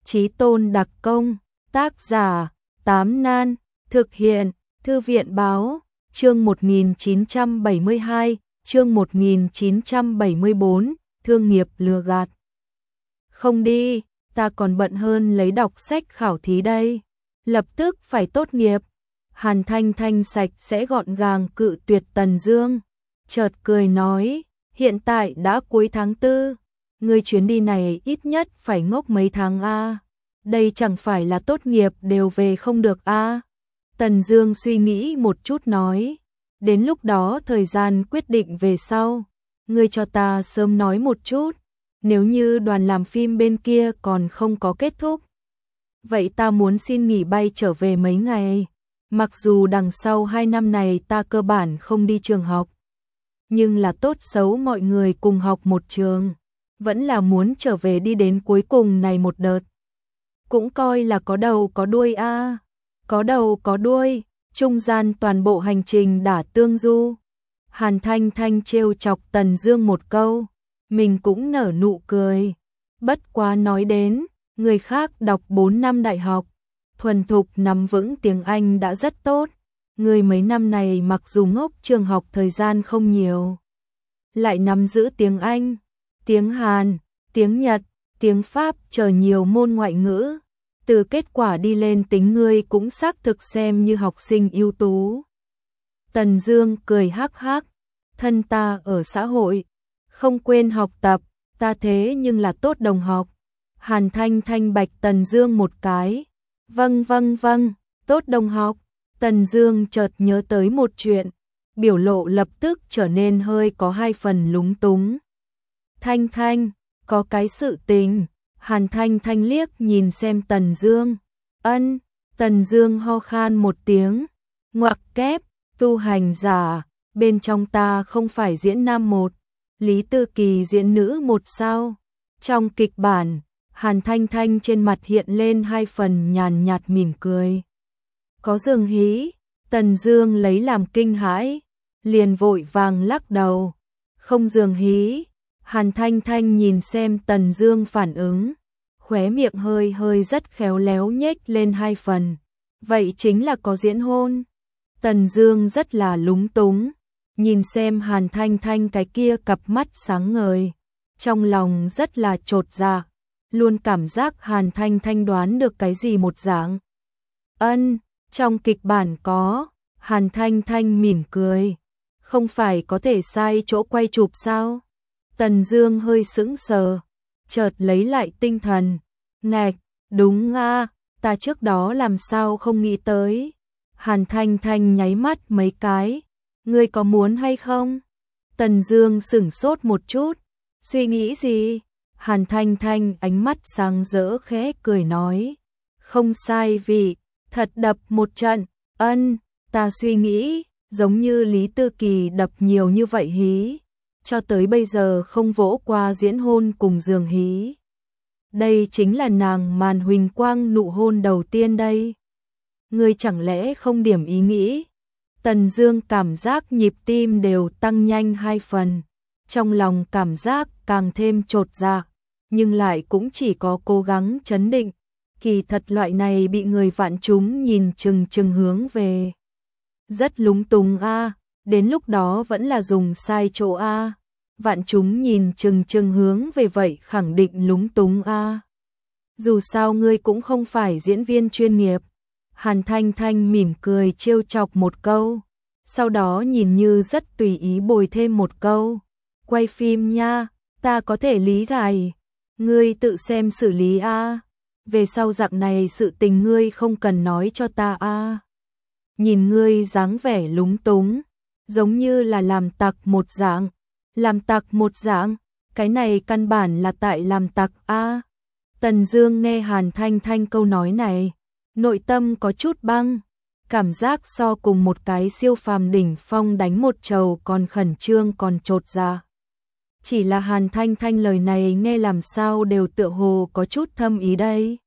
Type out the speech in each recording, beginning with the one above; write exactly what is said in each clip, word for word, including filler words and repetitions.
Chí tôn đặc công, tác giả, Tám Nan, thực hiện, Thư viện báo, chương một nghìn chín trăm bảy mươi hai, chương một nghìn chín trăm bảy mươi bốn, thương nghiệp lừa gạt. Không đi, ta còn bận hơn lấy đọc sách khảo thí đây, lập tức phải tốt nghiệp. Hàn Thanh Thanh sạch sẽ gọn gàng cự tuyệt Tần Dương, chợt cười nói, hiện tại đã cuối tháng tư, ngươi chuyến đi này ít nhất phải ngốc mấy tháng a. Đây chẳng phải là tốt nghiệp đều về không được a. Tần Dương suy nghĩ một chút nói, đến lúc đó thời gian quyết định về sau, ngươi cho ta sớm nói một chút, nếu như đoàn làm phim bên kia còn không có kết thúc. Vậy ta muốn xin nghỉ bay trở về mấy ngày, mặc dù đằng sau hai năm này ta cơ bản không đi trường học, nhưng là tốt xấu mọi người cùng học một trường, vẫn là muốn trở về đi đến cuối cùng này một đợt. Cũng coi là có đầu có đuôi a, có đầu có đuôi, trung gian toàn bộ hành trình đã tương du. Hàn Thanh Thanh trêu chọc Tần Dương một câu, mình cũng nở nụ cười. Bất quá nói đến, người khác đọc bốn năm đại học, thuần thục nắm vững tiếng Anh đã rất tốt. Người mấy năm này mặc dù ngốc trường học thời gian không nhiều, lại nắm giữ tiếng Anh, tiếng Hàn, tiếng Nhật, tiếng Pháp chờ nhiều môn ngoại ngữ. Từ kết quả đi lên tính ngươi cũng xác thực xem như học sinh ưu tú. Tần Dương cười hắc hắc, thân ta ở xã hội, không quên học tập, ta thế nhưng là tốt đồng học. Hàn Thanh Thanh bạch Tần Dương một cái, vâng vâng vâng, tốt đồng học. Tần Dương chợt nhớ tới một chuyện, biểu lộ lập tức trở nên hơi có hai phần lúng túng. Thanh Thanh, có cái sự tình. Hàn Thanh Thanh liếc nhìn xem Tần Dương. Ân, Tần Dương ho khan một tiếng, ngoặc kép, tu hành giả, bên trong ta không phải diễn nam một, Lý Tư Kỳ diễn nữ một sao? Trong kịch bản, Hàn Thanh Thanh trên mặt hiện lên hai phần nhàn nhạt mỉm cười. Có giường hí, Tần Dương lấy làm kinh hãi, liền vội vàng lắc đầu. Không giường hí. Hàn Thanh Thanh nhìn xem Tần Dương phản ứng, khóe miệng hơi hơi rất khéo léo nhếch lên hai phần. Vậy chính là có diễn hôn. Tần Dương rất là lúng túng, nhìn xem Hàn Thanh Thanh cái kia cặp mắt sáng ngời, trong lòng rất là chột dạ, luôn cảm giác Hàn Thanh Thanh đoán được cái gì một dạng. Ân, trong kịch bản có. Hàn Thanh Thanh mỉm cười, không phải có thể sai chỗ quay chụp sao? Tần Dương hơi sững sờ, chợt lấy lại tinh thần, ngạch, đúng a, ta trước đó làm sao không nghĩ tới. Hàn Thanh Thanh nháy mắt mấy cái, ngươi có muốn hay không? Tần Dương sững sốt một chút, suy nghĩ gì? Hàn Thanh Thanh ánh mắt sáng rỡ khẽ cười nói, không sai vị, thật đập một trận. Ân, ta suy nghĩ, giống như Lý Tư Kỳ đập nhiều như vậy hí, cho tới bây giờ không vỗ qua diễn hôn cùng giường hí. Đây chính là nàng màn huỳnh quang nụ hôn đầu tiên đây. Ngươi chẳng lẽ không điểm ý nghĩ? Tần Dương cảm giác nhịp tim đều tăng nhanh hai phần, trong lòng cảm giác càng thêm chột dạ, nhưng lại cũng chỉ có cố gắng trấn định. Kỳ thật loại này bị người vạn chúng nhìn chừng chừng hướng về, rất lúng túng a, đến lúc đó vẫn là dùng sai chỗ a. Vạn chúng nhìn chừng chừng hướng về vậy khẳng định lúng túng a. Dù sao ngươi cũng không phải diễn viên chuyên nghiệp. Hàn Thanh Thanh mỉm cười trêu chọc một câu, sau đó nhìn như rất tùy ý bồi thêm một câu, quay phim nha, ta có thể lý giải, ngươi tự xem xử lý a. Về sau dạng này sự tình ngươi không cần nói cho ta a. Nhìn ngươi dáng vẻ lúng túng, giống như là làm tặc một dạng. Làm tặc một dạng, cái này căn bản là tại làm tặc a. Tần Dương nghe Hàn Thanh Thanh câu nói này, nội tâm có chút băng, cảm giác so cùng một cái siêu phàm đỉnh phong đánh một trầu còn khẩn trương còn chột dạ. Chỉ là Hàn Thanh Thanh lời này nghe làm sao đều tựa hồ có chút thâm ý đây.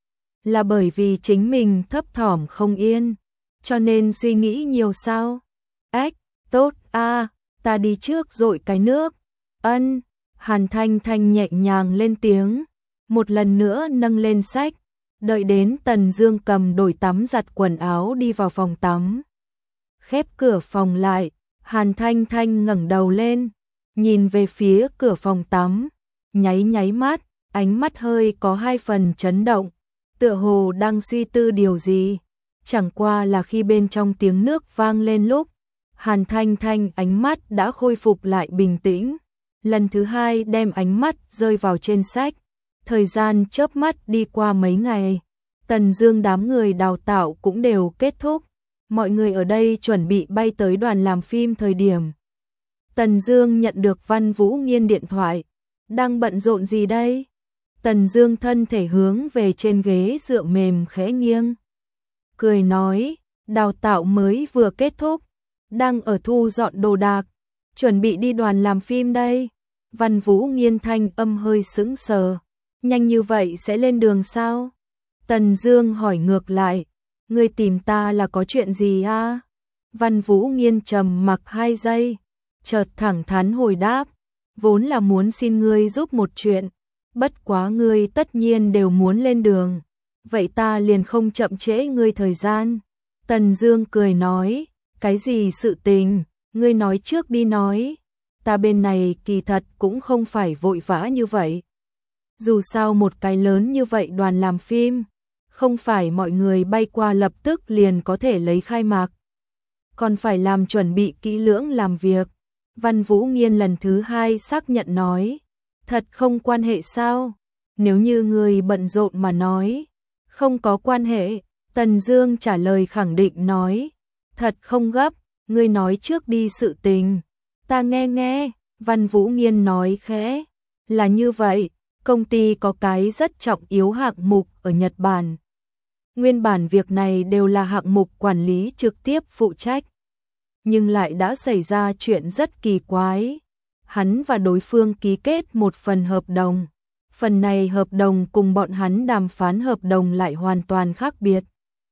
Là bởi vì chính mình thấp thỏm không yên, cho nên suy nghĩ nhiều sao? Ách, tốt a. Ta đi trước dội cái nước. Ân, Hàn Thanh Thanh nhẹ nhàng lên tiếng, một lần nữa nâng lên sách, đợi đến Tần Dương cầm đổi tắm giặt quần áo đi vào phòng tắm. Khép cửa phòng lại, Hàn Thanh Thanh ngẩng đầu lên, nhìn về phía cửa phòng tắm, nháy nháy mắt, ánh mắt hơi có hai phần chấn động, tựa hồ đang suy tư điều gì. Chẳng qua là khi bên trong tiếng nước vang lên lúc, Hàn Thanh Thanh ánh mắt đã khôi phục lại bình tĩnh, lần thứ hai đem ánh mắt rơi vào trên sách. Thời gian chớp mắt đi qua mấy ngày, Tần Dương đám người đào tạo cũng đều kết thúc, mọi người ở đây chuẩn bị bay tới đoàn làm phim thời điểm. Tần Dương nhận được Văn Vũ Nghiên điện thoại, đang bận rộn gì đây? Tần Dương thân thể hướng về trên ghế dựa mềm khẽ nghiêng, cười nói, đào tạo mới vừa kết thúc, đang ở thu dọn đồ đạc, chuẩn bị đi đoàn làm phim đây. Văn Vũ Nghiên thanh âm hơi sững sờ, nhanh như vậy sẽ lên đường sao? Tần Dương hỏi ngược lại, ngươi tìm ta là có chuyện gì a? Văn Vũ Nghiên trầm mặc hai giây, chợt thẳng thắn hồi đáp, vốn là muốn xin ngươi giúp một chuyện, bất quá ngươi tất nhiên đều muốn lên đường, vậy ta liền không chậm trễ ngươi thời gian. Tần Dương cười nói, cái gì sự tình, ngươi nói trước đi nói, ta bên này kỳ thật cũng không phải vội vã như vậy. Dù sao một cái lớn như vậy đoàn làm phim, không phải mọi người bay qua lập tức liền có thể lấy khai mạc, còn phải làm chuẩn bị kỹ lưỡng làm việc. Văn Vũ Nghiên lần thứ hai xác nhận nói, thật không quan hệ sao? Nếu như người bận rộn mà nói, không có quan hệ. Tần Dương trả lời khẳng định nói, thật không gấp, ngươi nói trước đi sự tình, ta nghe nghe. Văn Vũ Nghiên nói khẽ, là như vậy, công ty có cái rất trọng yếu hạng mục ở Nhật Bản. Nguyên bản việc này đều là hạng mục quản lý trực tiếp phụ trách, nhưng lại đã xảy ra chuyện rất kỳ quái. Hắn và đối phương ký kết một phần hợp đồng, phần này hợp đồng cùng bọn hắn đàm phán hợp đồng lại hoàn toàn khác biệt.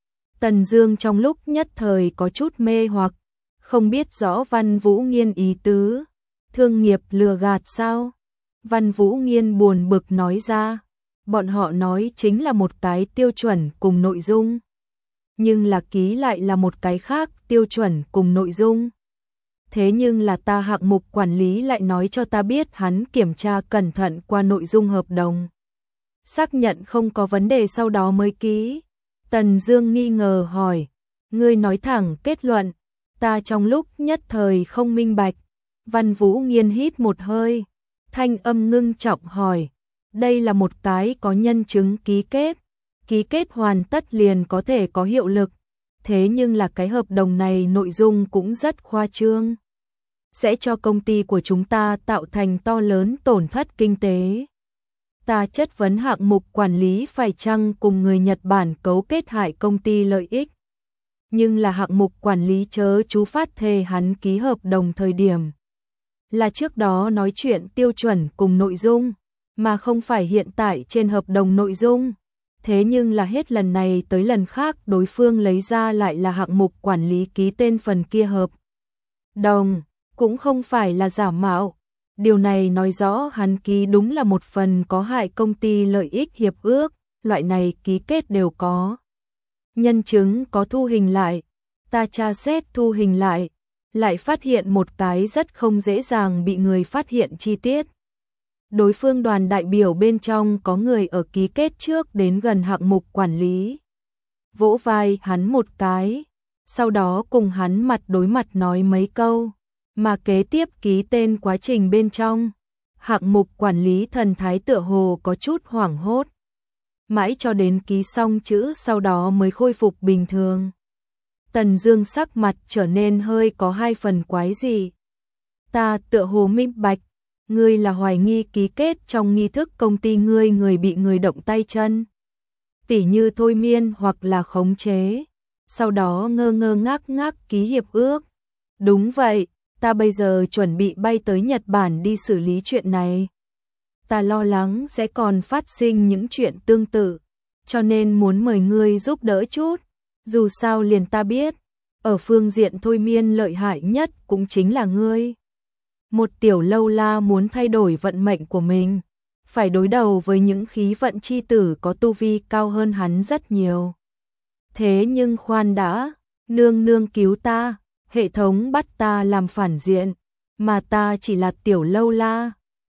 Tần Dương trong lúc nhất thời có chút mê hoặc, không biết rõ Văn Vũ Nghiên ý tứ, thương nghiệp lừa gạt sao? Văn Vũ Nghiên buồn bực nói ra, bọn họ nói chính là một cái tiêu chuẩn cùng nội dung, nhưng là ký lại là một cái khác tiêu chuẩn cùng nội dung. Thế nhưng là ta hạng mục quản lý lại nói cho ta biết hắn kiểm tra cẩn thận qua nội dung hợp đồng, xác nhận không có vấn đề sau đó mới ký. Tần Dương nghi ngờ hỏi, ngươi nói thẳng kết luận, ta trong lúc nhất thời không minh bạch. Văn Vũ Nghiên hít một hơi, thanh âm ngưng trọng hỏi, đây là một cái có nhân chứng ký kết, ký kết hoàn tất liền có thể có hiệu lực, thế nhưng là cái hợp đồng này nội dung cũng rất khoa trương, sẽ cho công ty của chúng ta tạo thành to lớn tổn thất kinh tế. Ta chất vấn hạng mục quản lý phải chăng cùng người Nhật Bản cấu kết hại công ty lợi ích, nhưng là hạng mục quản lý chớ chú phát thề hắn ký hợp đồng thời điểm là trước đó nói chuyện tiêu chuẩn cùng nội dung, mà không phải hiện tại trên hợp đồng nội dung. Thế nhưng là hết lần này tới lần khác đối phương lấy ra lại là hạng mục quản lý ký tên phần kia hợp đồng, cũng không phải là giả mạo. Điều này nói rõ hắn ký đúng là một phần có hại công ty lợi ích hiệp ước, loại này ký kết đều có nhân chứng, có thu hình lại. Ta tra xét thu hình lại, lại phát hiện một cái rất không dễ dàng bị người phát hiện chi tiết. Đối phương đoàn đại biểu bên trong có người ở ký kết trước đến gần hạng mục quản lý, vỗ vai hắn một cái, sau đó cùng hắn mặt đối mặt nói mấy câu, mà kế tiếp ký tên quá trình bên trong, hạng mục quản lý thần thái tựa hồ có chút hoảng hốt, mãi cho đến ký xong chữ sau đó mới khôi phục bình thường. Tần Dương sắc mặt trở nên hơi có hai phần quái dị. Ta tựa hồ minh bạch, ngươi là hoài nghi ký kết trong nghi thức công ty ngươi người bị người động tay chân, tỉ như thôi miên hoặc là khống chế, sau đó ngơ ngơ ngác ngác ký hiệp ước. Đúng vậy, ta bây giờ chuẩn bị bay tới Nhật Bản đi xử lý chuyện này. Ta lo lắng sẽ còn phát sinh những chuyện tương tự, cho nên muốn mời ngươi giúp đỡ chút. Dù sao liền ta biết, ở phương diện thôi miên lợi hại nhất cũng chính là ngươi. Một tiểu lâu la muốn thay đổi vận mệnh của mình, phải đối đầu với những khí vận chi tử có tu vi cao hơn hắn rất nhiều. Thế nhưng khoan đã, nương nương cứu ta, hệ thống bắt ta làm phản diện, mà ta chỉ là tiểu lâu la,